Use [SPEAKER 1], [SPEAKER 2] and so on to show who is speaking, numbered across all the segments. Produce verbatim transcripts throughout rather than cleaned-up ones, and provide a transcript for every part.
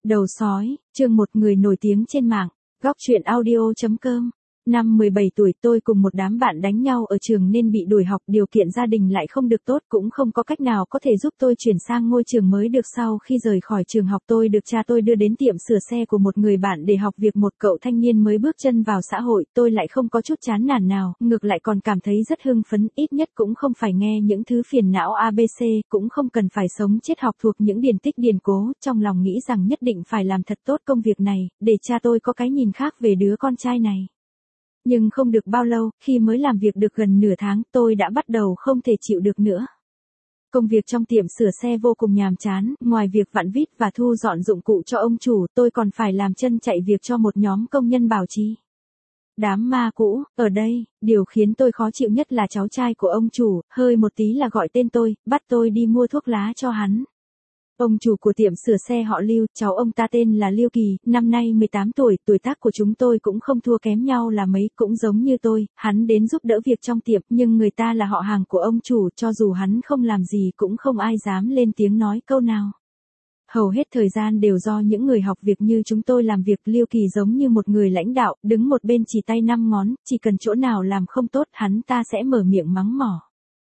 [SPEAKER 1] Đầu sói, chương một người nổi tiếng trên mạng, góc truyện audio chấm com. Năm mười bảy tuổi tôi cùng một đám bạn đánh nhau ở trường nên bị đuổi học, điều kiện gia đình lại không được tốt, cũng không có cách nào có thể giúp tôi chuyển sang ngôi trường mới được. Sau khi rời khỏi trường học tôi được cha tôi đưa đến tiệm sửa xe của một người bạn để học việc. Một cậu thanh niên mới bước chân vào xã hội, tôi lại không có chút chán nản nào, ngược lại còn cảm thấy rất hưng phấn, ít nhất cũng không phải nghe những thứ phiền não a bê xê, cũng không cần phải sống chết học thuộc những điển tích điển cố, trong lòng nghĩ rằng nhất định phải làm thật tốt công việc này, để cha tôi có cái nhìn khác về đứa con trai này. Nhưng không được bao lâu, khi mới làm việc được gần nửa tháng, tôi đã bắt đầu không thể chịu được nữa. Công việc trong tiệm sửa xe vô cùng nhàm chán, ngoài việc vặn vít và thu dọn dụng cụ cho ông chủ, tôi còn phải làm chân chạy việc cho một nhóm công nhân bảo trì. Đám ma cũ, ở đây, điều khiến tôi khó chịu nhất là cháu trai của ông chủ, hơi một tí là gọi tên tôi, bắt tôi đi mua thuốc lá cho hắn. Ông chủ của tiệm sửa xe họ Lưu, cháu ông ta tên là Lưu Kỳ, năm nay mười tám tuổi, tuổi tác của chúng tôi cũng không thua kém nhau là mấy, cũng giống như tôi, hắn đến giúp đỡ việc trong tiệm, nhưng người ta là họ hàng của ông chủ, cho dù hắn không làm gì cũng không ai dám lên tiếng nói câu nào. Hầu hết thời gian đều do những người học việc như chúng tôi làm việc. Lưu Kỳ giống như một người lãnh đạo, đứng một bên chỉ tay năm ngón, chỉ cần chỗ nào làm không tốt hắn ta sẽ mở miệng mắng mỏ.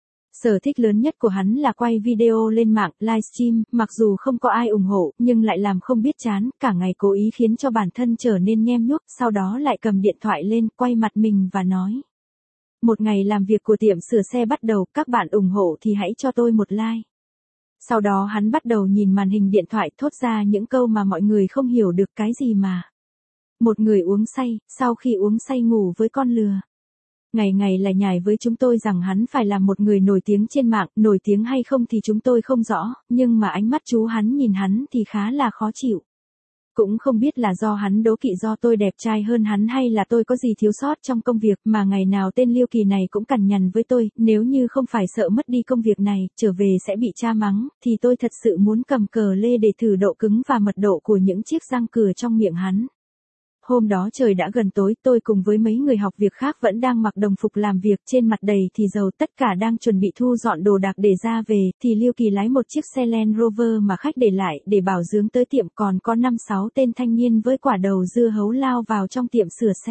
[SPEAKER 1] Sở thích lớn nhất của hắn là quay video lên mạng, livestream, mặc dù không có ai ủng hộ, nhưng lại làm không biết chán, cả ngày cố ý khiến cho bản thân trở nên nhem nhuốc, sau đó lại cầm điện thoại lên, quay mặt mình và nói. Một ngày làm việc của tiệm sửa xe bắt đầu, các bạn ủng hộ thì hãy cho tôi một like. Sau đó hắn bắt đầu nhìn màn hình điện thoại thốt ra những câu mà mọi người không hiểu được cái gì mà. Một người uống say, sau khi uống say ngủ với con lừa. Ngày ngày lại nhải với chúng tôi rằng hắn phải là một người nổi tiếng trên mạng, nổi tiếng hay không thì chúng tôi không rõ, nhưng mà ánh mắt chú hắn nhìn hắn thì khá là khó chịu. Cũng không biết là do hắn đố kỵ do tôi đẹp trai hơn hắn hay là tôi có gì thiếu sót trong công việc, mà ngày nào tên Lưu Kỳ này cũng cằn nhằn với tôi, nếu như không phải sợ mất đi công việc này, trở về sẽ bị cha mắng, thì tôi thật sự muốn cầm cờ lê để thử độ cứng và mật độ của những chiếc răng cửa trong miệng hắn. Hôm đó trời đã gần tối, tôi cùng với mấy người học việc khác vẫn đang mặc đồng phục làm việc, trên mặt đầy thì dầu, tất cả đang chuẩn bị thu dọn đồ đạc để ra về, thì Lưu Kỳ lái một chiếc xe Land Rover mà khách để lại để bảo dưỡng tới tiệm, còn có năm sáu tên thanh niên với quả đầu dưa hấu lao vào trong tiệm sửa xe.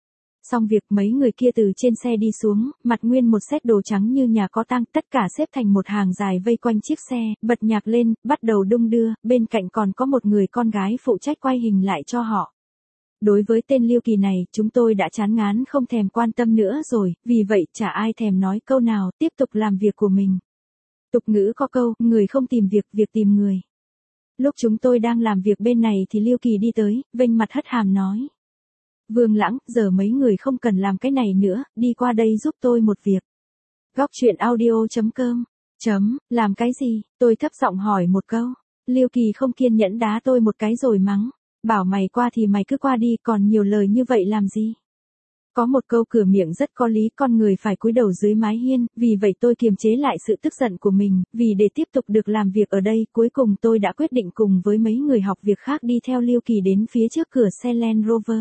[SPEAKER 1] Xong việc mấy người kia từ trên xe đi xuống, mặt nguyên một set đồ trắng như nhà có tang, tất cả xếp thành một hàng dài vây quanh chiếc xe, bật nhạc lên, bắt đầu đung đưa, bên cạnh còn có một người con gái phụ trách quay hình lại cho họ. Đối với tên Lưu Kỳ này, chúng tôi đã chán ngán không thèm quan tâm nữa rồi, vì vậy chả ai thèm nói câu nào, tiếp tục làm việc của mình. Tục ngữ có câu, người không tìm việc, việc tìm người. Lúc chúng tôi đang làm việc bên này thì Lưu Kỳ đi tới, vênh mặt hất hàm nói. Vương Lãng, giờ mấy người không cần làm cái này nữa, đi qua đây giúp tôi một việc. Góc truyện audio chấm com. Chấm, làm cái gì? Tôi thấp giọng hỏi một câu. Lưu Kỳ không kiên nhẫn đá tôi một cái rồi mắng. Bảo mày qua thì mày cứ qua đi, còn nhiều lời như vậy làm gì? Có một câu cửa miệng rất có lý, con người phải cúi đầu dưới mái hiên, vì vậy tôi kiềm chế lại sự tức giận của mình, vì để tiếp tục được làm việc ở đây, cuối cùng tôi đã quyết định cùng với mấy người học việc khác đi theo Lưu Kỳ đến phía trước cửa xe Land Rover.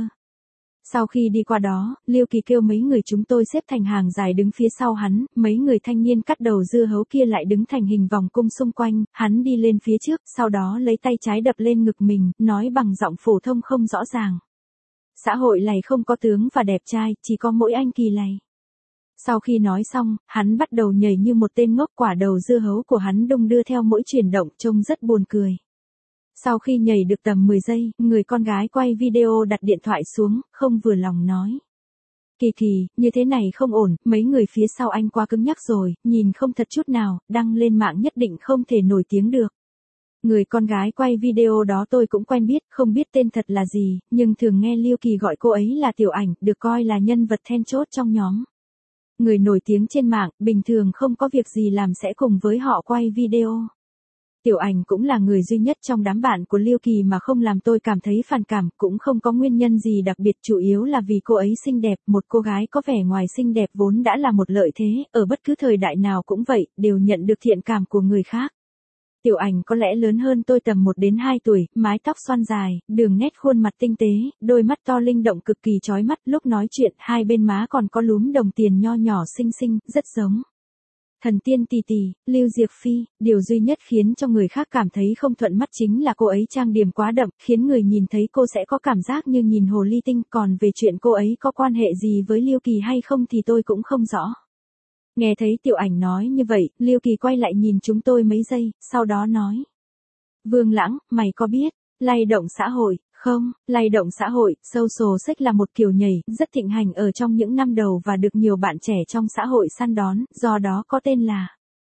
[SPEAKER 1] Sau khi đi qua đó, Lưu Kỳ kêu mấy người chúng tôi xếp thành hàng dài đứng phía sau hắn, mấy người thanh niên cắt đầu dưa hấu kia lại đứng thành hình vòng cung xung quanh, hắn đi lên phía trước, sau đó lấy tay trái đập lên ngực mình, nói bằng giọng phổ thông không rõ ràng. Xã hội này không có tướng và đẹp trai, chỉ có mỗi anh Kỳ này. Sau khi nói xong, hắn bắt đầu nhảy như một tên ngốc, quả đầu dưa hấu của hắn đung đưa theo mỗi chuyển động, trông rất buồn cười. Sau khi nhảy được tầm mười giây, người con gái quay video đặt điện thoại xuống, không vừa lòng nói. Kỳ Kỳ, như thế này không ổn, mấy người phía sau anh quá cứng nhắc rồi, nhìn không thật chút nào, đăng lên mạng nhất định không thể nổi tiếng được. Người con gái quay video đó tôi cũng quen biết, không biết tên thật là gì, nhưng thường nghe Lưu Kỳ gọi cô ấy là Tiểu Ảnh, được coi là nhân vật then chốt trong nhóm. Người nổi tiếng trên mạng, bình thường không có việc gì làm sẽ cùng với họ quay video. Tiểu Ảnh cũng là người duy nhất trong đám bạn của Lưu Kỳ mà không làm tôi cảm thấy phản cảm, cũng không có nguyên nhân gì đặc biệt, chủ yếu là vì cô ấy xinh đẹp, một cô gái có vẻ ngoài xinh đẹp vốn đã là một lợi thế, ở bất cứ thời đại nào cũng vậy, đều nhận được thiện cảm của người khác. Tiểu Ảnh có lẽ lớn hơn tôi tầm một đến hai tuổi, mái tóc xoăn dài, đường nét khuôn mặt tinh tế, đôi mắt to linh động cực kỳ chói mắt, lúc nói chuyện hai bên má còn có lúm đồng tiền nho nhỏ xinh xinh, rất giống. Thần tiên tỷ tỷ, Lưu Diệp Phi, điều duy nhất khiến cho người khác cảm thấy không thuận mắt chính là cô ấy trang điểm quá đậm, khiến người nhìn thấy cô sẽ có cảm giác như nhìn hồ ly tinh, còn về chuyện cô ấy có quan hệ gì với Lưu Kỳ hay không thì tôi cũng không rõ. Nghe thấy Tiểu Ảnh nói như vậy, Lưu Kỳ quay lại nhìn chúng tôi mấy giây, sau đó nói. Vương Lãng, mày có biết, lay động xã hội, không, lay động xã hội, social sex là một kiểu nhảy, rất thịnh hành ở trong những năm đầu và được nhiều bạn trẻ trong xã hội săn đón, do đó có tên là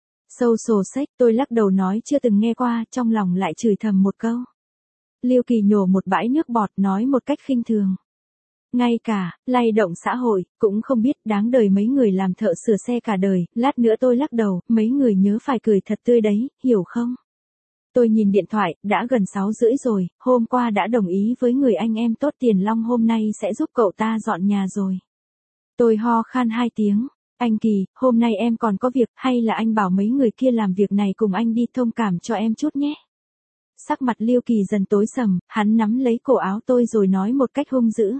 [SPEAKER 1] social sex. Tôi lắc đầu nói chưa từng nghe qua, trong lòng lại chửi thầm một câu. Lưu Kỳ nhổ một bãi nước bọt nói một cách khinh thường. Ngay cả, lay động xã hội, cũng không biết, đáng đời mấy người làm thợ sửa xe cả đời. Lát nữa tôi lắc đầu, mấy người nhớ phải cười thật tươi đấy, hiểu không? Tôi nhìn điện thoại, đã gần sáu rưỡi rồi, hôm qua đã đồng ý với người anh em tốt Tiền Long hôm nay sẽ giúp cậu ta dọn nhà rồi. Tôi ho khan hai tiếng. Anh Kỳ, hôm nay em còn có việc, hay là anh bảo mấy người kia làm việc này cùng anh đi, thông cảm cho em chút nhé. Sắc mặt Lưu Kỳ dần tối sầm, hắn nắm lấy cổ áo tôi rồi nói một cách hung dữ.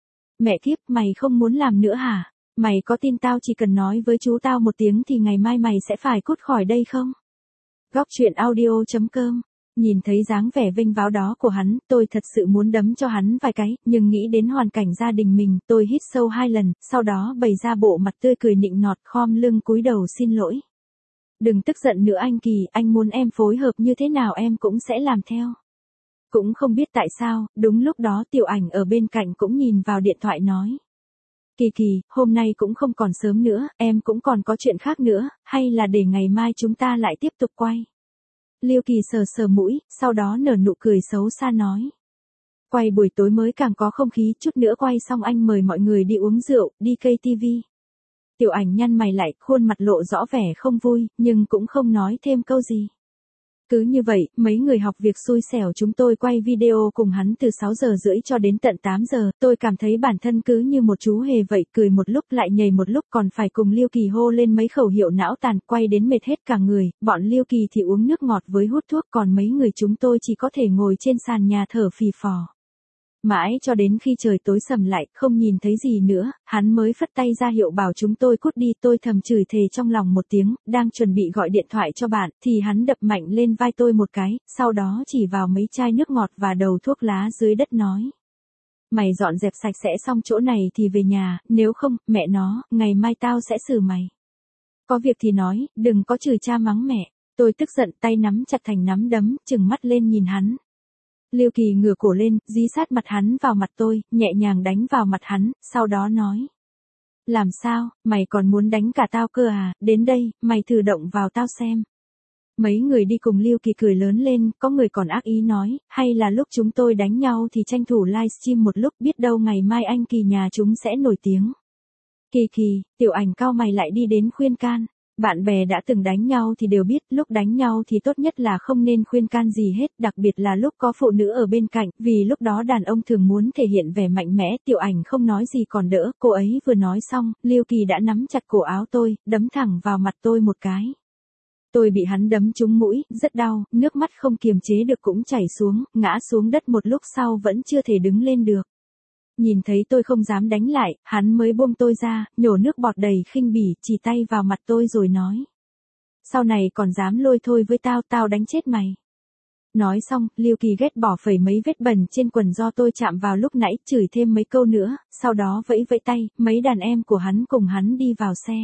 [SPEAKER 1] Mẹ kiếp, mày không muốn làm nữa hả? Mày có tin tao chỉ cần nói với chú tao một tiếng thì ngày mai mày sẽ phải cút khỏi đây không? Góc truyện audio chấm com. Nhìn thấy dáng vẻ vênh váo đó của hắn, tôi thật sự muốn đấm cho hắn vài cái, nhưng nghĩ đến hoàn cảnh gia đình mình, tôi hít sâu hai lần, sau đó bày ra bộ mặt tươi cười nịnh nọt, khom lưng cúi đầu xin lỗi. Đừng tức giận nữa anh Kỳ, anh muốn em phối hợp như thế nào em cũng sẽ làm theo. Cũng không biết tại sao, đúng lúc đó Tiểu Ảnh ở bên cạnh cũng nhìn vào điện thoại nói. Kỳ Kỳ, hôm nay cũng không còn sớm nữa, em cũng còn có chuyện khác nữa, hay là để ngày mai chúng ta lại tiếp tục quay. Lưu Kỳ sờ sờ mũi, sau đó nở nụ cười xấu xa nói. Quay buổi tối mới càng có không khí, chút nữa quay xong anh mời mọi người đi uống rượu, đi ca tê vê. Tiểu Ảnh nhăn mày lại, khuôn mặt lộ rõ vẻ không vui, nhưng cũng không nói thêm câu gì. Cứ như vậy, mấy người học việc xui xẻo chúng tôi quay video cùng hắn từ sáu giờ rưỡi cho đến tận tám giờ, tôi cảm thấy bản thân cứ như một chú hề vậy, cười một lúc lại nhảy một lúc, còn phải cùng Lưu Kỳ hô lên mấy khẩu hiệu não tàn, quay đến mệt hết cả người, bọn Lưu Kỳ thì uống nước ngọt với hút thuốc, còn mấy người chúng tôi chỉ có thể ngồi trên sàn nhà thở phì phò. Mãi cho đến khi trời tối sầm lại, không nhìn thấy gì nữa, hắn mới phất tay ra hiệu bảo chúng tôi cút đi. Tôi thầm chửi thề trong lòng một tiếng, đang chuẩn bị gọi điện thoại cho bạn, thì hắn đập mạnh lên vai tôi một cái, sau đó chỉ vào mấy chai nước ngọt và đầu thuốc lá dưới đất nói. Mày dọn dẹp sạch sẽ xong chỗ này thì về nhà, nếu không, mẹ nó, ngày mai tao sẽ xử mày. Có việc thì nói, đừng có chửi cha mắng mẹ. Tôi tức giận, tay nắm chặt thành nắm đấm, trừng mắt lên nhìn hắn. Lưu Kỳ ngửa cổ lên, dí sát mặt hắn vào mặt tôi, nhẹ nhàng đánh vào mặt hắn, sau đó nói. Làm sao, mày còn muốn đánh cả tao cơ à, đến đây, mày thử động vào tao xem. Mấy người đi cùng Lưu Kỳ cười lớn lên, có người còn ác ý nói, hay là lúc chúng tôi đánh nhau thì tranh thủ livestream một lúc, biết đâu ngày mai anh Kỳ nhà chúng sẽ nổi tiếng. Kỳ Kỳ, Tiểu Ảnh cau mày lại đi đến khuyên can. Bạn bè đã từng đánh nhau thì đều biết, lúc đánh nhau thì tốt nhất là không nên khuyên can gì hết, đặc biệt là lúc có phụ nữ ở bên cạnh, vì lúc đó đàn ông thường muốn thể hiện vẻ mạnh mẽ. Tiểu Ảnh không nói gì còn đỡ, cô ấy vừa nói xong, Lưu Kỳ đã nắm chặt cổ áo tôi, đấm thẳng vào mặt tôi một cái. Tôi bị hắn đấm trúng mũi, rất đau, nước mắt không kiềm chế được cũng chảy xuống, ngã xuống đất một lúc sau vẫn chưa thể đứng lên được. Nhìn thấy tôi không dám đánh lại, hắn mới buông tôi ra, nhổ nước bọt đầy khinh bỉ, chỉ tay vào mặt tôi rồi nói. Sau này còn dám lôi thôi với tao, tao đánh chết mày. Nói xong, Lưu Kỳ ghét bỏ phẩy mấy vết bẩn trên quần do tôi chạm vào lúc nãy, chửi thêm mấy câu nữa, sau đó vẫy vẫy tay, mấy đàn em của hắn cùng hắn đi vào xe.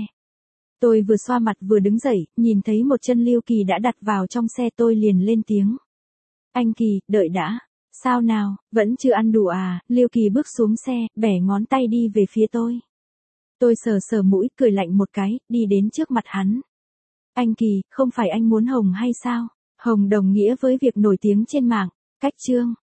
[SPEAKER 1] Tôi vừa xoa mặt vừa đứng dậy, nhìn thấy một chân Lưu Kỳ đã đặt vào trong xe, tôi liền lên tiếng. Anh Kỳ, đợi đã. Sao nào, vẫn chưa ăn đủ à? Lưu Kỳ bước xuống xe, bẻ ngón tay đi về phía tôi. Tôi sờ sờ mũi, cười lạnh một cái, đi đến trước mặt hắn. Anh Kỳ, không phải anh muốn hồng hay sao? Hồng đồng nghĩa với việc nổi tiếng trên mạng. Cách chương.